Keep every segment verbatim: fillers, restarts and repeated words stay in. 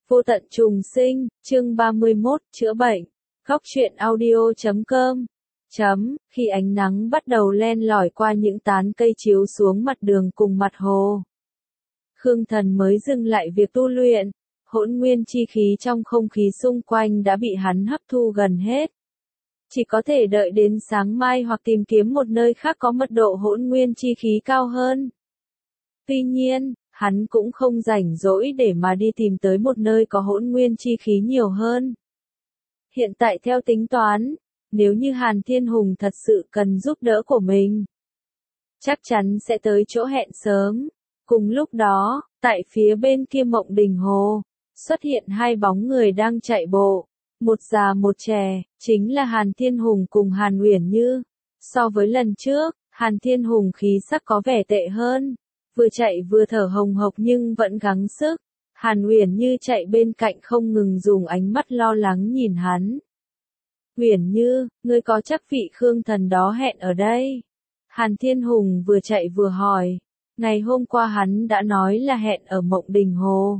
Vô tận trùng sinh, chương ba mươi mốt, chữa bệnh. Góc truyện audio chấm com. Chấm, khi ánh nắng bắt đầu len lỏi qua những tán cây chiếu xuống mặt đường cùng mặt hồ. Khương Thần mới dừng lại việc tu luyện, hỗn nguyên chi khí trong không khí xung quanh đã bị hắn hấp thu gần hết. Chỉ có thể đợi đến sáng mai hoặc tìm kiếm một nơi khác có mật độ hỗn nguyên chi khí cao hơn. Tuy nhiên, hắn cũng không rảnh rỗi để mà đi tìm tới một nơi có hỗn nguyên chi khí nhiều hơn. Hiện tại theo tính toán, nếu như Hàn Thiên Hùng thật sự cần giúp đỡ của mình, chắc chắn sẽ tới chỗ hẹn sớm. Cùng lúc đó, tại phía bên kia Mộng Đình Hồ, xuất hiện hai bóng người đang chạy bộ, một già một trẻ, chính là Hàn Thiên Hùng cùng Hàn Uyển Như. So với lần trước, Hàn Thiên Hùng khí sắc có vẻ tệ hơn, vừa chạy vừa thở hồng hộc nhưng vẫn gắng sức. Hàn Uyển Như chạy bên cạnh không ngừng dùng ánh mắt lo lắng nhìn hắn. Uyển Như, ngươi có chắc vị Khương Thần đó hẹn ở đây? Hàn Thiên Hùng vừa chạy vừa hỏi. Ngày hôm qua hắn đã nói là hẹn ở Mộng Đình Hồ.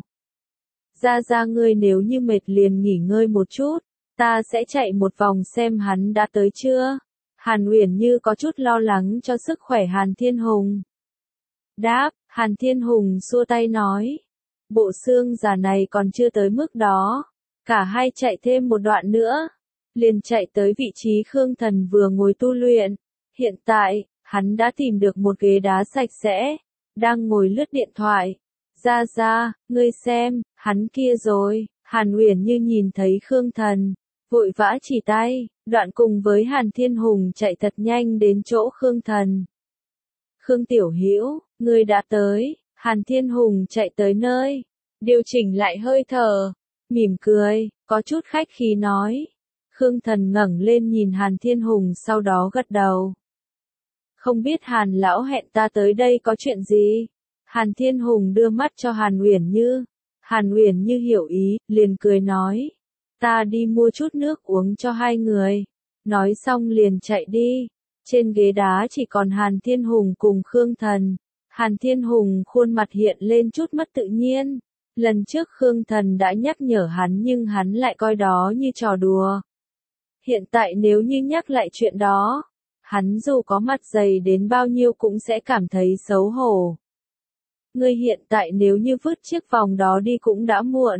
Ra ra ngươi nếu như mệt liền nghỉ ngơi một chút, ta sẽ chạy một vòng xem hắn đã tới chưa. Hàn Uyển Như có chút lo lắng cho sức khỏe Hàn Thiên Hùng. Đáp, Hàn Thiên Hùng xua tay nói. Bộ xương già này còn chưa tới mức đó. Cả hai chạy thêm một đoạn nữa, liền chạy tới vị trí Khương Thần vừa ngồi tu luyện. Hiện tại, hắn đã tìm được một ghế đá sạch sẽ, đang ngồi lướt điện thoại. Ra ra, ngươi xem, hắn kia rồi. Hàn Uyển Như nhìn thấy Khương Thần, vội vã chỉ tay, đoạn cùng với Hàn Thiên Hùng chạy thật nhanh đến chỗ Khương Thần. Khương Tiểu Hữu, ngươi đã tới. Hàn Thiên Hùng chạy tới nơi, điều chỉnh lại hơi thở, mỉm cười, có chút khách khí nói. Khương Thần ngẩng lên nhìn Hàn Thiên Hùng sau đó gật đầu. Không biết Hàn lão hẹn ta tới đây có chuyện gì? Hàn Thiên Hùng đưa mắt cho Hàn Uyển Như. Hàn Uyển Như hiểu ý, liền cười nói. Ta đi mua chút nước uống cho hai người. Nói xong liền chạy đi. Trên ghế đá chỉ còn Hàn Thiên Hùng cùng Khương Thần. Hàn Thiên Hùng khuôn mặt hiện lên chút mất tự nhiên. Lần trước Khương Thần đã nhắc nhở hắn nhưng hắn lại coi đó như trò đùa. Hiện tại nếu như nhắc lại chuyện đó, hắn dù có mặt dày đến bao nhiêu cũng sẽ cảm thấy xấu hổ. Ngươi hiện tại nếu như vứt chiếc vòng đó đi cũng đã muộn.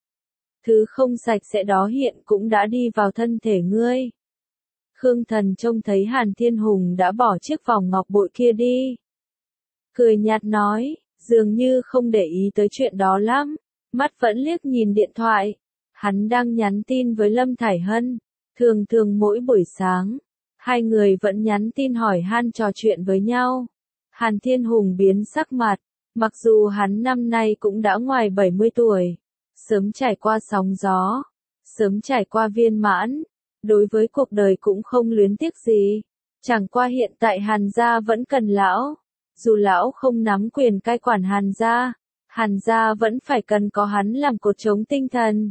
Thứ không sạch sẽ đó hiện cũng đã đi vào thân thể ngươi. Khương Thần trông thấy Hàn Thiên Hùng đã bỏ chiếc vòng ngọc bội kia đi. Cười nhạt nói, dường như không để ý tới chuyện đó lắm, mắt vẫn liếc nhìn điện thoại. Hắn đang nhắn tin với Lâm Thải Hân, thường thường mỗi buổi sáng, hai người vẫn nhắn tin hỏi han trò chuyện với nhau. Hàn Thiên Hùng biến sắc mặt, mặc dù hắn năm nay cũng đã ngoài bảy mươi tuổi, sớm trải qua sóng gió, sớm trải qua viên mãn, đối với cuộc đời cũng không luyến tiếc gì. Chẳng qua hiện tại Hàn gia vẫn cần lão. Dù lão không nắm quyền cai quản Hàn gia, Hàn gia vẫn phải cần có hắn làm cột chống tinh thần.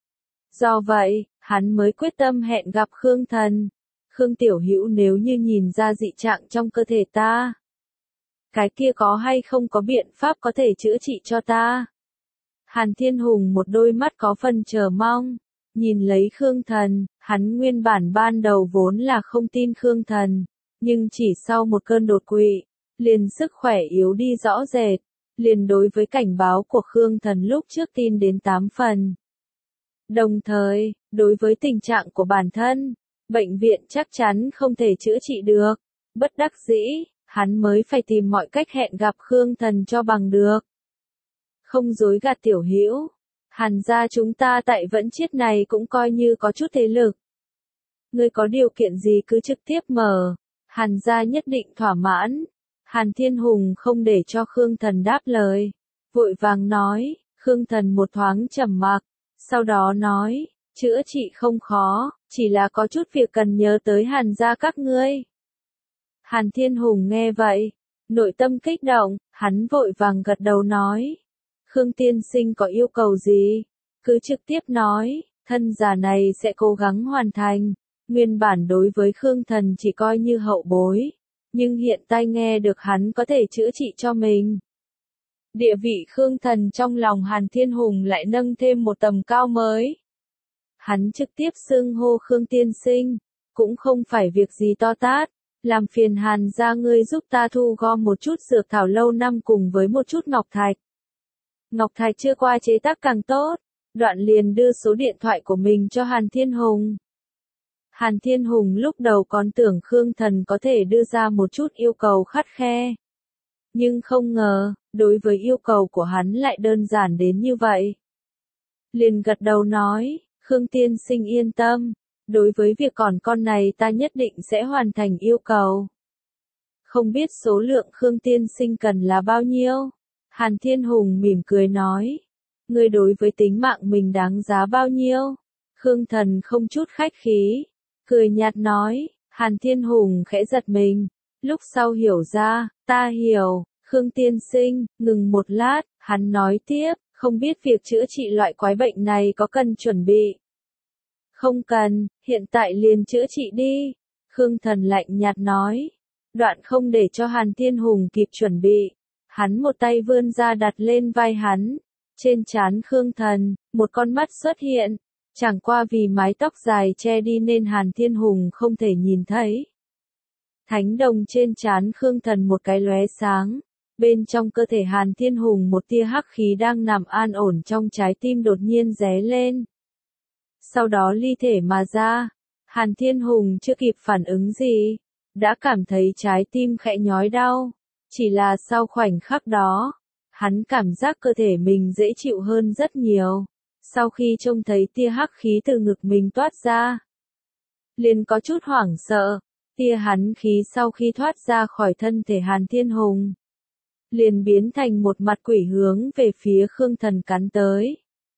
Do vậy, hắn mới quyết tâm hẹn gặp Khương Thần. Khương Tiểu Hữu nếu như nhìn ra dị trạng trong cơ thể ta, cái kia có hay không có biện pháp có thể chữa trị cho ta? Hàn Thiên Hùng một đôi mắt có phần chờ mong, nhìn lấy Khương Thần, hắn nguyên bản ban đầu vốn là không tin Khương Thần, nhưng chỉ sau một cơn đột quỵ, liền sức khỏe yếu đi rõ rệt, liền đối với cảnh báo của Khương Thần lúc trước tin đến tám phần. Đồng thời, đối với tình trạng của bản thân, bệnh viện chắc chắn không thể chữa trị được, bất đắc dĩ, hắn mới phải tìm mọi cách hẹn gặp Khương Thần cho bằng được. Không dối gạt Tiểu Hữu, Hàn gia chúng ta tại Vẫn Chiết này cũng coi như có chút thế lực. Ngươi có điều kiện gì cứ trực tiếp mở, Hàn gia nhất định thỏa mãn. Hàn Thiên Hùng không để cho Khương Thần đáp lời, vội vàng nói. Khương Thần một thoáng trầm mặc, sau đó nói, chữa trị không khó, chỉ là có chút việc cần nhớ tới Hàn gia các ngươi. Hàn Thiên Hùng nghe vậy, nội tâm kích động, hắn vội vàng gật đầu nói. Khương tiên sinh có yêu cầu gì? Cứ trực tiếp nói, thân già này sẽ cố gắng hoàn thành. Nguyên bản đối với Khương Thần chỉ coi như hậu bối, nhưng hiện tại nghe được hắn có thể chữa trị cho mình. Địa vị Khương Thần trong lòng Hàn Thiên Hùng lại nâng thêm một tầm cao mới. Hắn trực tiếp xưng hô Khương tiên sinh, cũng không phải việc gì to tát, làm phiền Hàn gia ngươi giúp ta thu gom một chút dược thảo lâu năm cùng với một chút ngọc thạch. Ngọc thạch chưa qua chế tác càng tốt, đoạn liền đưa số điện thoại của mình cho Hàn Thiên Hùng. Hàn Thiên Hùng lúc đầu còn tưởng Khương Thần có thể đưa ra một chút yêu cầu khắt khe. Nhưng không ngờ, đối với yêu cầu của hắn lại đơn giản đến như vậy. Liền gật đầu nói, Khương tiên sinh yên tâm, đối với việc còn con này ta nhất định sẽ hoàn thành yêu cầu. Không biết số lượng Khương tiên sinh cần là bao nhiêu? Hàn Thiên Hùng mỉm cười nói, ngươi đối với tính mạng mình đáng giá bao nhiêu? Khương Thần không chút khách khí, cười nhạt nói, Hàn Thiên Hùng khẽ giật mình, lúc sau hiểu ra, ta hiểu, Khương tiên sinh, ngừng một lát, hắn nói tiếp, không biết việc chữa trị loại quái bệnh này có cần chuẩn bị. Không cần, hiện tại liền chữa trị đi, Khương Thần lạnh nhạt nói, đoạn không để cho Hàn Thiên Hùng kịp chuẩn bị, hắn một tay vươn ra đặt lên vai hắn, trên trán Khương Thần, một con mắt xuất hiện, chẳng qua vì mái tóc dài che đi nên Hàn Thiên Hùng không thể nhìn thấy. Thánh đồng trên trán Khương Thần một cái lóe sáng, bên trong cơ thể Hàn Thiên Hùng một tia hắc khí đang nằm an ổn trong trái tim đột nhiên ré lên. Sau đó ly thể mà ra, Hàn Thiên Hùng chưa kịp phản ứng gì, đã cảm thấy trái tim khẽ nhói đau, chỉ là sau khoảnh khắc đó, hắn cảm giác cơ thể mình dễ chịu hơn rất nhiều, sau khi trông thấy tia hắc khí từ ngực mình toát ra. Liền có chút hoảng sợ, tia hắn khí sau khi thoát ra khỏi thân thể Hàn Thiên Hùng, liền biến thành một mặt quỷ hướng về phía Khương Thần cắn tới.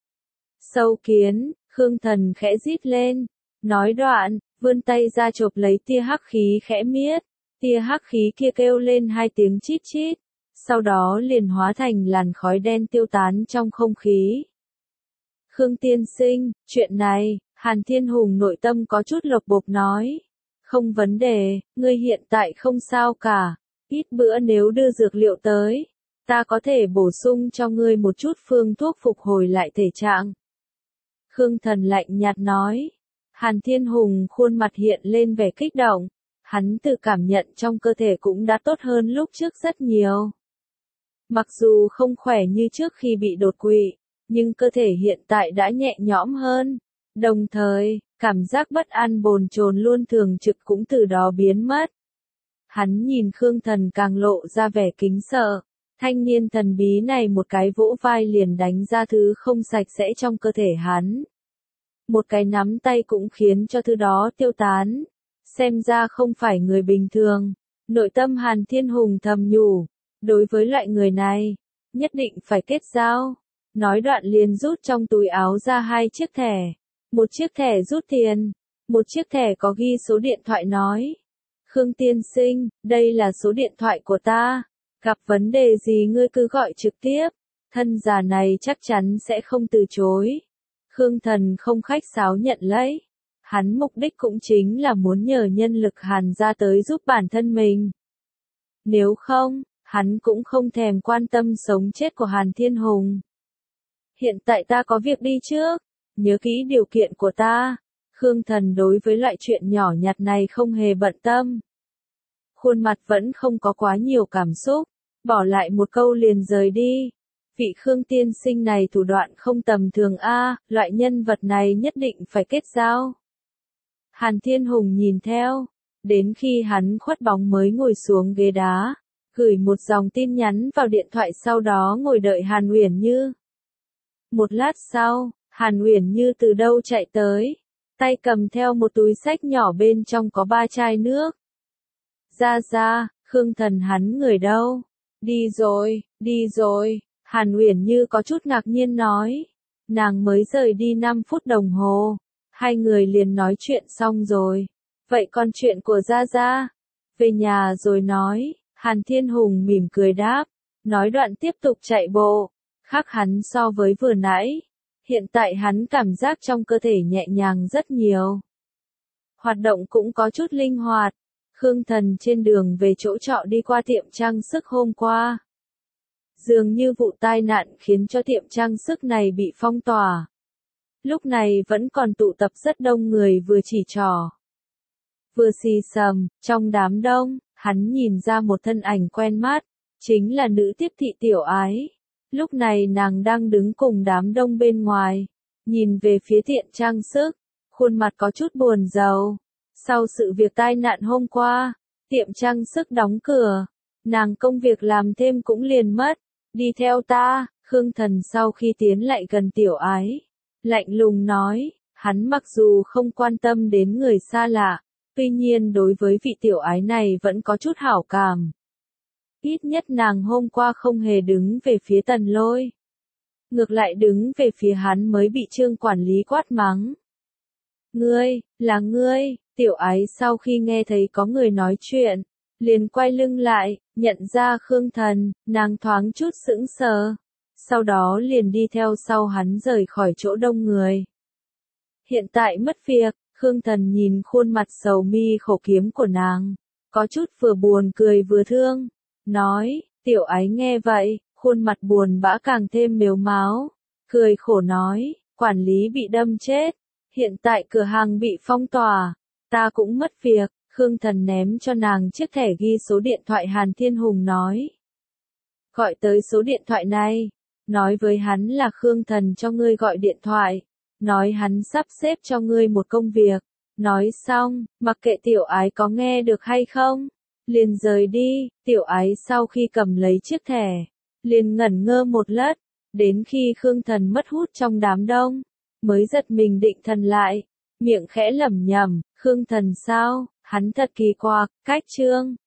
Sâu kiến, Khương Thần khẽ rít lên, nói đoạn, vươn tay ra chộp lấy tia hắc khí khẽ miết, tia hắc khí kia kêu lên hai tiếng chít chít, sau đó liền hóa thành làn khói đen tiêu tán trong không khí. Khương tiên sinh, chuyện này, Hàn Thiên Hùng nội tâm có chút lộc bộc nói, không vấn đề, ngươi hiện tại không sao cả, ít bữa nếu đưa dược liệu tới, ta có thể bổ sung cho ngươi một chút phương thuốc phục hồi lại thể trạng. Khương Thần lạnh nhạt nói, Hàn Thiên Hùng khuôn mặt hiện lên vẻ kích động, hắn tự cảm nhận trong cơ thể cũng đã tốt hơn lúc trước rất nhiều. Mặc dù không khỏe như trước khi bị đột quỵ, nhưng cơ thể hiện tại đã nhẹ nhõm hơn, đồng thời, cảm giác bất an bồn chồn luôn thường trực cũng từ đó biến mất. Hắn nhìn Khương Thần càng lộ ra vẻ kính sợ, thanh niên thần bí này một cái vỗ vai liền đánh ra thứ không sạch sẽ trong cơ thể hắn. Một cái nắm tay cũng khiến cho thứ đó tiêu tán, xem ra không phải người bình thường. Nội tâm Hàn Thiên Hùng thầm nhủ, đối với loại người này, nhất định phải kết giao. Nói đoạn liền rút trong túi áo ra hai chiếc thẻ, một chiếc thẻ rút tiền, một chiếc thẻ có ghi số điện thoại nói. Khương tiên sinh, đây là số điện thoại của ta, gặp vấn đề gì ngươi cứ gọi trực tiếp, thân già này chắc chắn sẽ không từ chối. Khương Thần không khách sáo nhận lấy, hắn mục đích cũng chính là muốn nhờ nhân lực Hàn gia tới giúp bản thân mình. Nếu không, hắn cũng không thèm quan tâm sống chết của Hàn Thiên Hùng. Hiện tại ta có việc đi trước, nhớ kỹ điều kiện của ta. Khương Thần đối với loại chuyện nhỏ nhặt này không hề bận tâm. Khuôn mặt vẫn không có quá nhiều cảm xúc, bỏ lại một câu liền rời đi. Vị Khương tiên sinh này thủ đoạn không tầm thường a, loại nhân vật này nhất định phải kết giao. Hàn Thiên Hùng nhìn theo, đến khi hắn khuất bóng mới ngồi xuống ghế đá, gửi một dòng tin nhắn vào điện thoại sau đó ngồi đợi Hàn Uyển Như. Một lát sau, Hàn Uyển Như từ đâu chạy tới, tay cầm theo một túi xách nhỏ bên trong có ba chai nước. Ra ra, Khương Thần hắn người đâu? Đi rồi, đi rồi, Hàn Uyển Như có chút ngạc nhiên nói. Nàng mới rời đi năm phút đồng hồ, hai người liền nói chuyện xong rồi. Vậy còn chuyện của Gia Gia? Về nhà rồi nói, Hàn Thiên Hùng mỉm cười đáp, nói đoạn tiếp tục chạy bộ. Khác hắn so với vừa nãy, hiện tại hắn cảm giác trong cơ thể nhẹ nhàng rất nhiều. Hoạt động cũng có chút linh hoạt. Khương Thần trên đường về chỗ trọ đi qua tiệm trang sức hôm qua. Dường như vụ tai nạn khiến cho tiệm trang sức này bị phong tỏa. Lúc này vẫn còn tụ tập rất đông người vừa chỉ trỏ, vừa xì xầm, trong đám đông, hắn nhìn ra một thân ảnh quen mắt, chính là nữ tiếp thị Tiểu Ái. Lúc này nàng đang đứng cùng đám đông bên ngoài, nhìn về phía tiệm trang sức, khuôn mặt có chút buồn rầu. Sau sự việc tai nạn hôm qua, tiệm trang sức đóng cửa, nàng công việc làm thêm cũng liền mất. Đi theo ta, Khương Thần sau khi tiến lại gần Tiểu Ái, lạnh lùng nói, hắn mặc dù không quan tâm đến người xa lạ, tuy nhiên đối với vị Tiểu Ái này vẫn có chút hảo cảm. Ít nhất nàng hôm qua không hề đứng về phía Tần Lôi, ngược lại đứng về phía hắn mới bị Trương quản lý quát mắng. Ngươi, là ngươi, Tiểu Ái sau khi nghe thấy có người nói chuyện, liền quay lưng lại, nhận ra Khương Thần, nàng thoáng chút sững sờ, sau đó liền đi theo sau hắn rời khỏi chỗ đông người. Hiện tại mất việc, Khương Thần nhìn khuôn mặt sầu mi khổ kiếm của nàng, có chút vừa buồn cười vừa thương, nói, Tiểu Ái nghe vậy, khuôn mặt buồn bã càng thêm mếu máo, cười khổ nói, quản lý bị đâm chết, hiện tại cửa hàng bị phong tỏa, ta cũng mất việc. Khương Thần ném cho nàng chiếc thẻ ghi số điện thoại Hàn Thiên Hùng nói. Gọi tới số điện thoại này, nói với hắn là Khương Thần cho ngươi gọi điện thoại, nói hắn sắp xếp cho ngươi một công việc, nói xong, mặc kệ Tiểu Ái có nghe được hay không, liền rời đi. Tiểu Ái sau khi cầm lấy chiếc thẻ, liền ngẩn ngơ một lát, đến khi Khương Thần mất hút trong đám đông, mới giật mình định thần lại, miệng khẽ lẩm nhẩm, Khương Thần sao? Hắn thật kỳ quặc, cách Trương